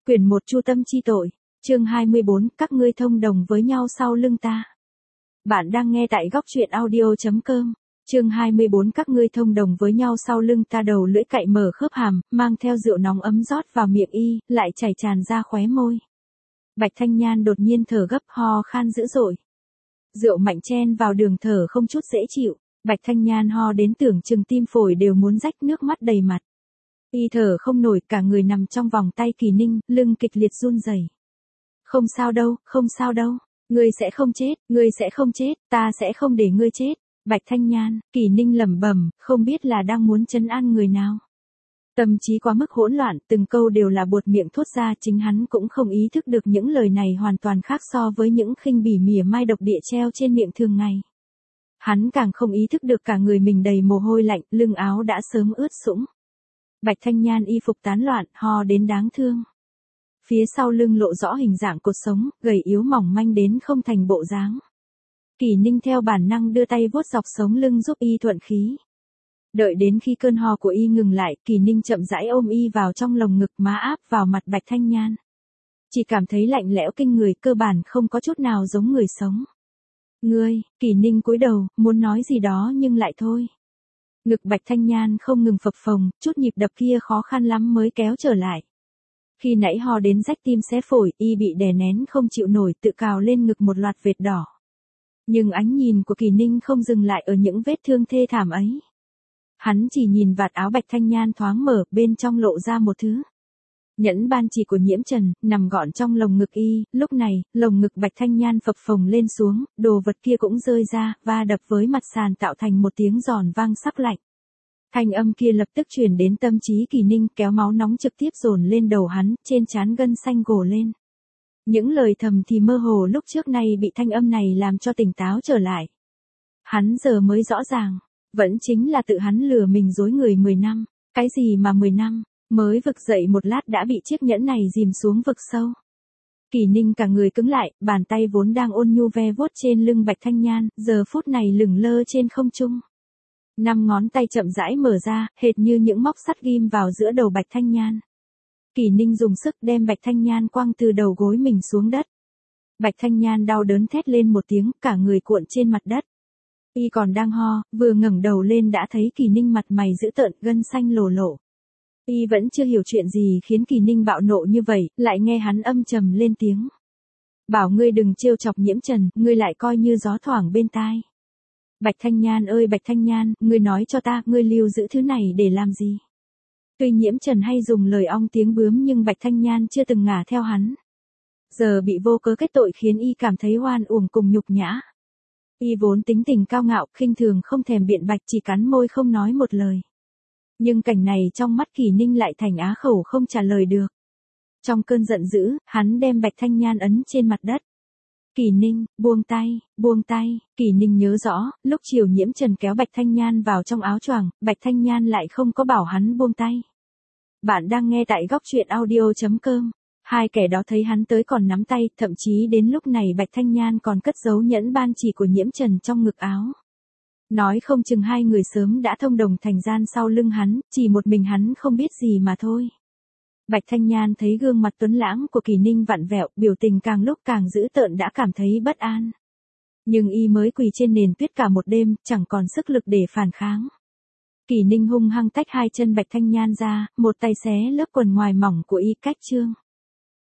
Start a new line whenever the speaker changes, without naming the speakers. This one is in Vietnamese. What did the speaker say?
Quyển 1 Chu tâm chi tội, chương 24, các ngươi thông đồng với nhau sau lưng ta. Bạn đang nghe tại góc truyện audio.com. Chương 24 các ngươi thông đồng với nhau sau lưng ta, đầu lưỡi cạy mở khớp hàm, mang theo rượu nóng ấm rót vào miệng y, lại chảy tràn ra khóe môi. Bạch Thanh Nhan đột nhiên thở gấp, ho khan dữ dội. Rượu mạnh chen vào đường thở không chút dễ chịu, Bạch Thanh Nhan ho đến tưởng chừng tim phổi đều muốn rách, nước mắt đầy mặt. Y thở không nổi, cả người nằm trong vòng tay Kỳ Ninh, lưng kịch liệt run rẩy. Không sao đâu, không sao đâu, ngươi sẽ không chết, ngươi sẽ không chết, ta sẽ không để ngươi chết. Bạch Thanh Nhan, Kỳ Ninh lẩm bẩm, không biết là đang muốn trấn an người nào. Tâm trí quá mức hỗn loạn, từng câu đều là buột miệng thốt ra, chính hắn cũng không ý thức được những lời này hoàn toàn khác so với những khinh bỉ mỉa mai độc địa treo trên miệng thường ngày. Hắn càng không ý thức được cả người mình đầy mồ hôi lạnh, lưng áo đã sớm ướt sũng. Bạch Thanh Nhan y phục tán loạn, ho đến đáng thương. Phía sau lưng lộ rõ hình dạng cột sống, gầy yếu mỏng manh đến không thành bộ dáng. Kỳ Ninh theo bản năng đưa tay vuốt dọc sống lưng giúp y thuận khí. Đợi đến khi cơn ho của y ngừng lại, Kỳ Ninh chậm rãi ôm y vào trong lồng ngực, má áp vào mặt Bạch Thanh Nhan. Chỉ cảm thấy lạnh lẽo kinh người, cơ bản không có chút nào giống người sống. Ngươi, Kỳ Ninh cúi đầu, muốn nói gì đó nhưng lại thôi. Ngực Bạch Thanh Nhan không ngừng phập phồng, chút nhịp đập kia khó khăn lắm mới kéo trở lại. Khi nãy ho đến rách tim xé phổi, y bị đè nén không chịu nổi, tự cào lên ngực một loạt vệt đỏ. Nhưng ánh nhìn của Kỳ Ninh không dừng lại ở những vết thương thê thảm ấy. Hắn chỉ nhìn vạt áo Bạch Thanh Nhan thoáng mở, bên trong lộ ra một thứ. Nhẫn ban chỉ của Nhiễm Trần, nằm gọn trong lồng ngực y, lúc này, lồng ngực Bạch Thanh Nhan phập phồng lên xuống, đồ vật kia cũng rơi ra, va đập với mặt sàn tạo thành một tiếng giòn vang sắc lạnh. Thanh âm kia lập tức truyền đến tâm trí Kỳ Ninh, kéo máu nóng trực tiếp dồn lên đầu hắn, trên trán gân xanh gồ lên. Những lời thầm thì mơ hồ lúc trước này bị thanh âm này làm cho tỉnh táo trở lại. Hắn giờ mới rõ ràng, vẫn chính là tự hắn lừa mình dối người 10 năm, cái gì mà 10 năm, mới vực dậy một lát đã bị chiếc nhẫn này dìm xuống vực sâu. Kỳ Ninh cả người cứng lại, bàn tay vốn đang ôn nhu ve vuốt trên lưng Bạch Thanh Nhan, giờ phút này lửng lơ trên không trung. 5 ngón tay chậm rãi mở ra, hệt như những móc sắt ghim vào giữa đầu Bạch Thanh Nhan. Kỳ Ninh dùng sức đem Bạch Thanh Nhan quăng từ đầu gối mình xuống đất. Bạch Thanh Nhan đau đớn thét lên một tiếng, cả người cuộn trên mặt đất. Y còn đang ho, vừa ngẩng đầu lên đã thấy Kỳ Ninh mặt mày dữ tợn, gân xanh lồ lộ. Y vẫn chưa hiểu chuyện gì khiến Kỳ Ninh bạo nộ như vậy, lại nghe hắn âm trầm lên tiếng. Bảo ngươi đừng trêu chọc Nhiễm Trần, ngươi lại coi như gió thoảng bên tai. Bạch Thanh Nhan ơi Bạch Thanh Nhan, ngươi nói cho ta, ngươi lưu giữ thứ này để làm gì? Tuy Nhiễm Trần hay dùng lời ong tiếng bướm nhưng Bạch Thanh Nhan chưa từng ngả theo hắn. Giờ bị vô cớ kết tội khiến y cảm thấy oan uổng cùng nhục nhã. Y vốn tính tình cao ngạo, khinh thường không thèm biện bạch, chỉ cắn môi không nói một lời. Nhưng cảnh này trong mắt Kỳ Ninh lại thành á khẩu không trả lời được. Trong cơn giận dữ, hắn đem Bạch Thanh Nhan ấn trên mặt đất. Kỳ Ninh, buông tay, buông tay. Kỳ Ninh nhớ rõ, lúc chiều Nhiễm Trần kéo Bạch Thanh Nhan vào trong áo choàng, Bạch Thanh Nhan lại không có bảo hắn buông tay. Bạn đang nghe tại góc truyện audio.com. Hai kẻ đó thấy hắn tới còn nắm tay, thậm chí đến lúc này Bạch Thanh Nhan còn cất giấu nhẫn ban chỉ của Nhiễm Trần trong ngực áo. Nói không chừng hai người sớm đã thông đồng thành gian sau lưng hắn, chỉ một mình hắn không biết gì mà thôi. Bạch Thanh Nhan thấy gương mặt tuấn lãng của Kỳ Ninh vặn vẹo, biểu tình càng lúc càng dữ tợn đã cảm thấy bất an. Nhưng y mới quỳ trên nền tuyết cả một đêm, chẳng còn sức lực để phản kháng. Kỳ Ninh hung hăng tách hai chân Bạch Thanh Nhan ra, một tay xé lớp quần ngoài mỏng của y cách trương.